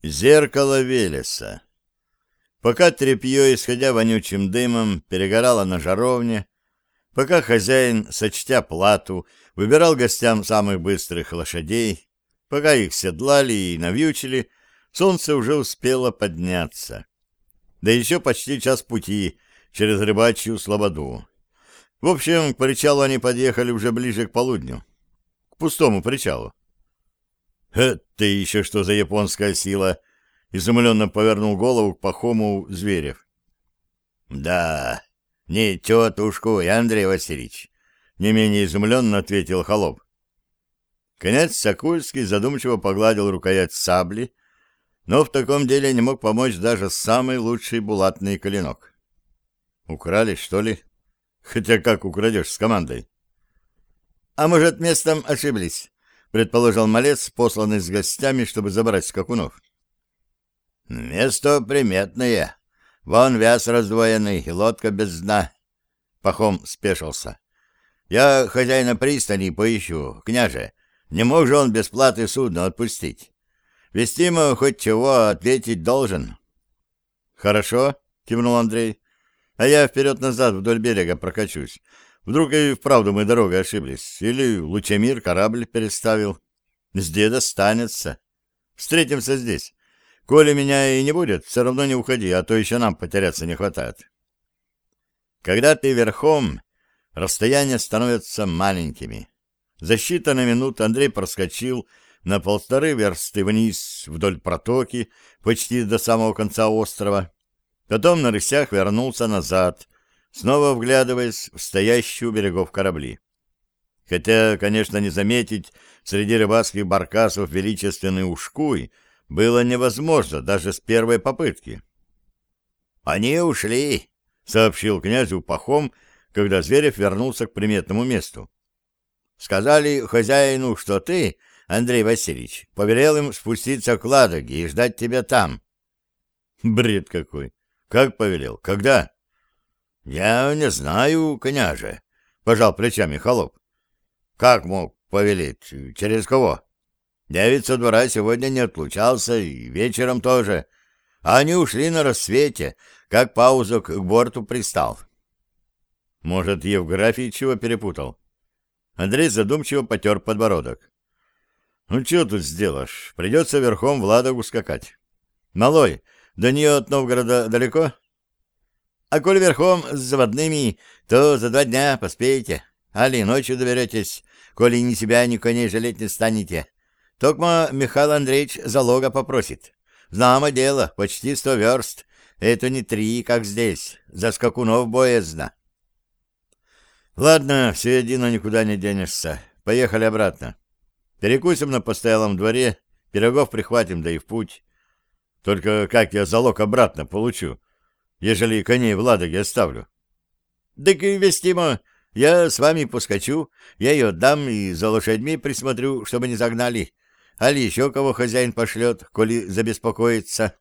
Зеркало Велеса. Пока тряпье, исходя вонючим дымом, перегорало на жаровне, пока хозяин, сочтя плату, выбирал гостям самых быстрых лошадей, пока их седлали и навьючили, солнце уже успело подняться. Да еще почти час пути через рыбачью слободу. В общем, к причалу они подъехали уже ближе к полудню. К пустому причалу. «Это еще что за японская сила?» — изумленно повернул голову к Пахому Зверев. «Да, не тетушку, Андрей Васильевич», — не менее изумленно ответил холоп. Князь Сокольский задумчиво погладил рукоять сабли, но в таком деле не мог помочь даже самый лучший булатный клинок. «Украли, что ли? Хотя как украдешь с командой?» «А может, местом ошиблись?» — предположил малец, посланный с гостями, чтобы забрать скакунов. «Место приметное. Вон вяз раздвоенный, лодка без дна». Пахом спешился. «Я хозяина пристани поищу, княже. Не мог же он без платы судно отпустить. Вести ему хоть чего, ответить должен». «Хорошо», — кивнул Андрей. «А я вперед-назад вдоль берега прокачусь. Вдруг и вправду мы дорогой ошиблись. Или Лучемир корабль переставил. С деда станется. Встретимся здесь. Коли меня и не будет, все равно не уходи, а то еще нам потеряться не хватает». Когда ты верхом, расстояния становятся маленькими. За считанные минуты Андрей проскочил на 1,5 версты вниз вдоль протоки, почти до самого конца острова. Потом на рысях вернулся назад, снова вглядываясь в стоящие у берегов корабли. Хотя, конечно, не заметить среди рыбацких баркасов величественный ушкуй было невозможно даже с первой попытки. «Они ушли», — сообщил князю Пахом, когда Зверев вернулся к приметному месту. «Сказали хозяину, что ты, Андрей Васильевич, повелел им спуститься к Ладоге и ждать тебя там». «Бред какой! Как повелел? Когда?» «Я не знаю, княже», — пожал плечами холоп. «Как мог повелеть? Через кого? Я ведь со двора сегодня не отлучался, и вечером тоже. А они ушли на рассвете, как паузок к борту пристал». «Может, Евграфий чего перепутал?» Андрей задумчиво потер подбородок. «Ну, что тут сделаешь? Придется верхом в Ладогу скакать. Малой, до нее от Новгорода далеко?» «А коль верхом с заводными, то за 2 дня поспеете. Али ночью доберетесь, коли ни себя, ни коней жалеть не станете. Токмо Михаил Андреевич залога попросит. Знамо дело, почти 100 верст. Это не 3, как здесь. За скакунов боязно». «Ладно, все едино, никуда не денешься. Поехали обратно. Перекусим на постоялом дворе, пирогов прихватим, да и в путь. Только как я залог обратно получу, ежели коней в Ладоге оставлю?» «Так и вестимо. Я с вами поскочу, я ее отдам и за лошадьми присмотрю, чтобы не загнали. Али еще кого хозяин пошлет, коли забеспокоится».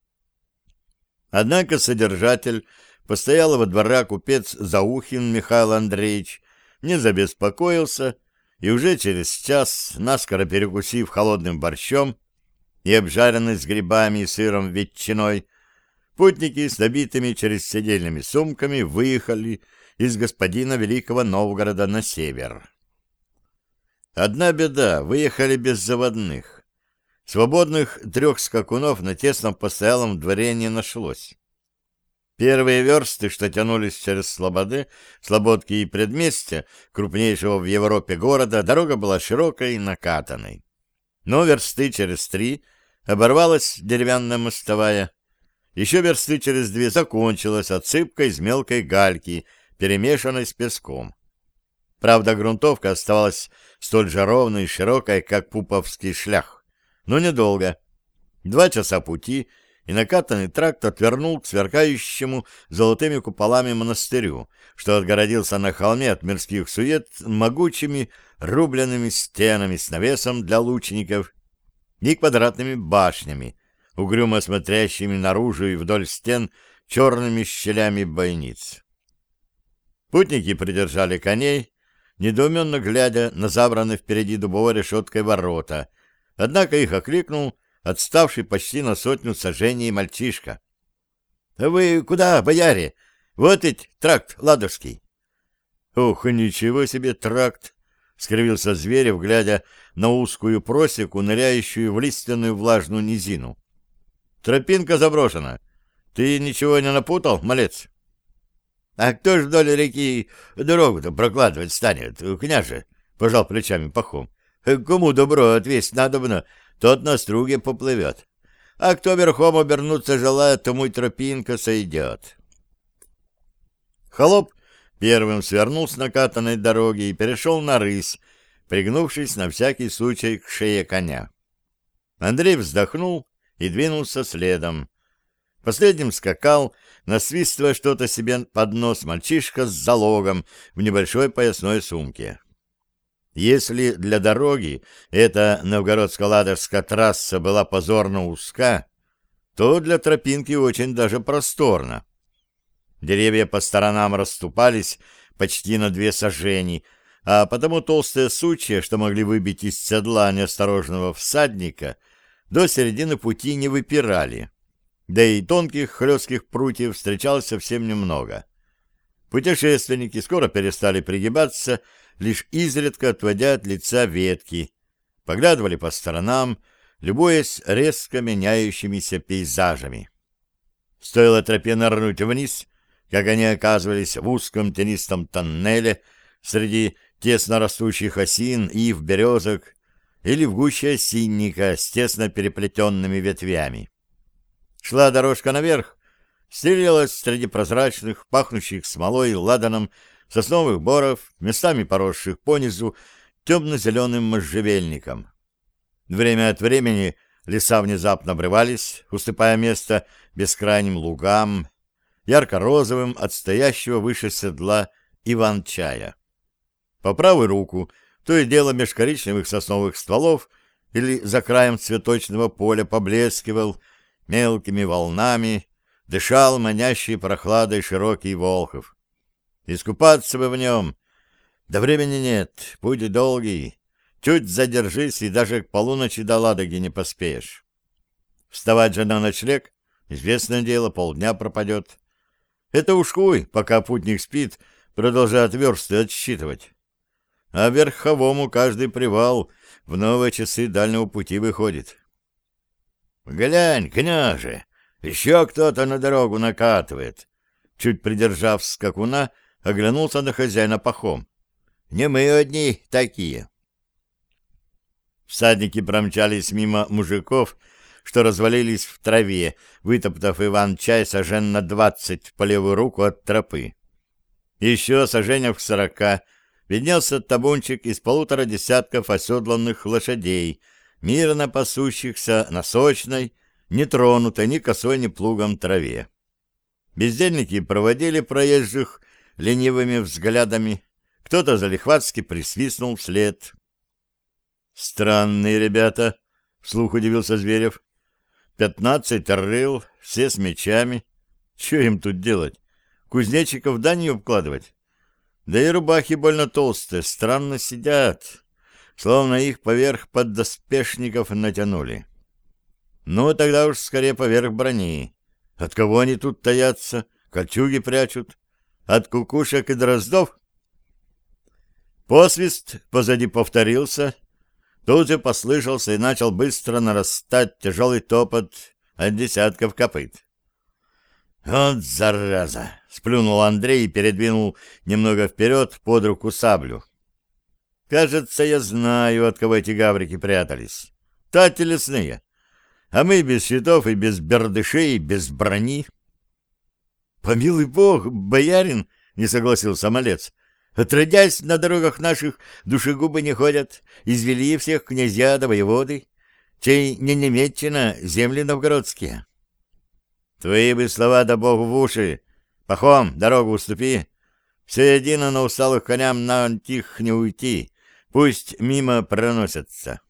Однако содержатель постоялого двора купец Заухин Михаил Андреевич не забеспокоился, и уже через час, наскоро перекусив холодным борщом и обжаренной с грибами и сыром ветчиной, путники с набитыми через седельными сумками выехали из господина Великого Новгорода на север. Одна беда — выехали без заводных. Свободных 3 скакунов на тесном постоялом дворе не нашлось. Первые версты, что тянулись через слободки и предместья крупнейшего в Европе города, дорога была широкой и накатанной. Но версты через 3 оборвалась деревянная мостовая. Еще версты через 2 закончилась отсыпкой из мелкой гальки, перемешанной с песком. Правда, грунтовка оставалась столь же ровной и широкой, как пуповский шлях. Но недолго. 2 часа пути, и накатанный тракт отвернул к сверкающему золотыми куполами монастырю, что отгородился на холме от мирских сует могучими рубленными стенами с навесом для лучников и квадратными башнями, угрюмо смотрящими наружу и вдоль стен черными щелями бойниц. Путники придержали коней, недоуменно глядя на забранные впереди дубовой решеткой ворота, однако их окликнул отставший почти на 100 саженей мальчишка. — А вы куда, бояре? Вот ведь тракт Ладожский. — Ох, ничего себе тракт! — скривился Зверев, глядя на узкую просеку, ныряющую в лиственную влажную низину. — Тропинка заброшена. Ты ничего не напутал, малец? — А кто ж вдоль реки дорогу-то прокладывать станет, княже? — пожал плечами Пахом. — Кому добро отвесть надобно, тот на струге поплывет. А кто верхом обернуться желает, тому и тропинка сойдет. Холоп первым свернул с накатанной дороги и перешел на рысь, пригнувшись на всякий случай к шее коня. Андрей вздохнул и двинулся следом. Последним скакал, насвистывая что-то себе под нос, мальчишка с залогом в небольшой поясной сумке. Если для дороги эта новгородско-ладожская трасса была позорно узка, то для тропинки очень даже просторна. Деревья по сторонам расступались почти на 2 сажени, а потому толстые сучья, что могли выбить из седла неосторожного всадника, до середины пути не выпирали. Да и тонких хлестких прутьев встречалось совсем немного. Путешественники скоро перестали пригибаться, лишь изредка отводя от лица ветки, поглядывали по сторонам, любуясь резко меняющимися пейзажами. Стоило тропе нырнуть вниз, как они оказывались в узком тенистом тоннеле среди тесно растущих осин, ив, березок или в гуще осинника с тесно переплетенными ветвями. Шла дорожка наверх, стелилась среди прозрачных, пахнущих смолой и ладаном сосновых боров, местами поросших понизу темно-зеленым можжевельником. Время от времени леса внезапно обрывались, уступая место бескрайним лугам, ярко-розовым от стоящего выше седла иван-чая. По правую руку то и дело меж коричневых сосновых стволов или за краем цветочного поля поблескивал мелкими волнами, дышал манящей прохладой широкий Волхов. Искупаться бы в нем, да времени нет, путь долгий, чуть задержись, и даже к полуночи до Ладоги не поспеешь. Вставать же на ночлег, известное дело, полдня пропадет. Это ушкуй, пока путник спит, продолжает версты отсчитывать. А верховому каждый привал в новые часы дальнего пути выходит. — Глянь, княже, еще кто-то на дорогу накатывает. Чуть придержав скакуна, оглянулся на хозяина Пахом. — Не мы одни такие. Всадники промчались мимо мужиков, что развалились в траве, вытоптав иван-чай сажен на 20 по левую руку от тропы. Еще саженях в 40 виднелся табунчик из 1,5 десятков оседланных лошадей, мирно пасущихся на сочной, не тронутой ни косой, ни плугом траве. Бездельники проводили проезжих ленивыми взглядами, кто-то залихватски присвистнул вслед. «Странные ребята», — вслух удивился Зверев. 15 рыл, все с мечами. Че им тут делать? Кузнечиков данью обкладывать? Да и рубахи больно толстые, странно сидят, словно их поверх поддоспешников натянули. Ну, тогда уж скорее поверх брони. От кого они тут таятся? Кольчуги прячут? От кукушек и дроздов? Посвист позади повторился. Тут же послышался и начал быстро нарастать тяжелый топот от десятков копыт. «Вот зараза!» — сплюнул Андрей и передвинул немного вперед под руку саблю. «Кажется, я знаю, от кого эти гаврики прятались. Тати лесные. А мы без щитов и без бердышей, и без брони». «Помилуй бог, боярин!» — не согласился малец. «Отродясь, на дорогах наших душегубы не ходят, извели всех князья да воеводы, чей не немеччина, земли новгородские». «Твои бы слова да богу в уши! Пахом, дорогу уступи! Все едино на усталых коням на тих не уйти, пусть мимо проносятся».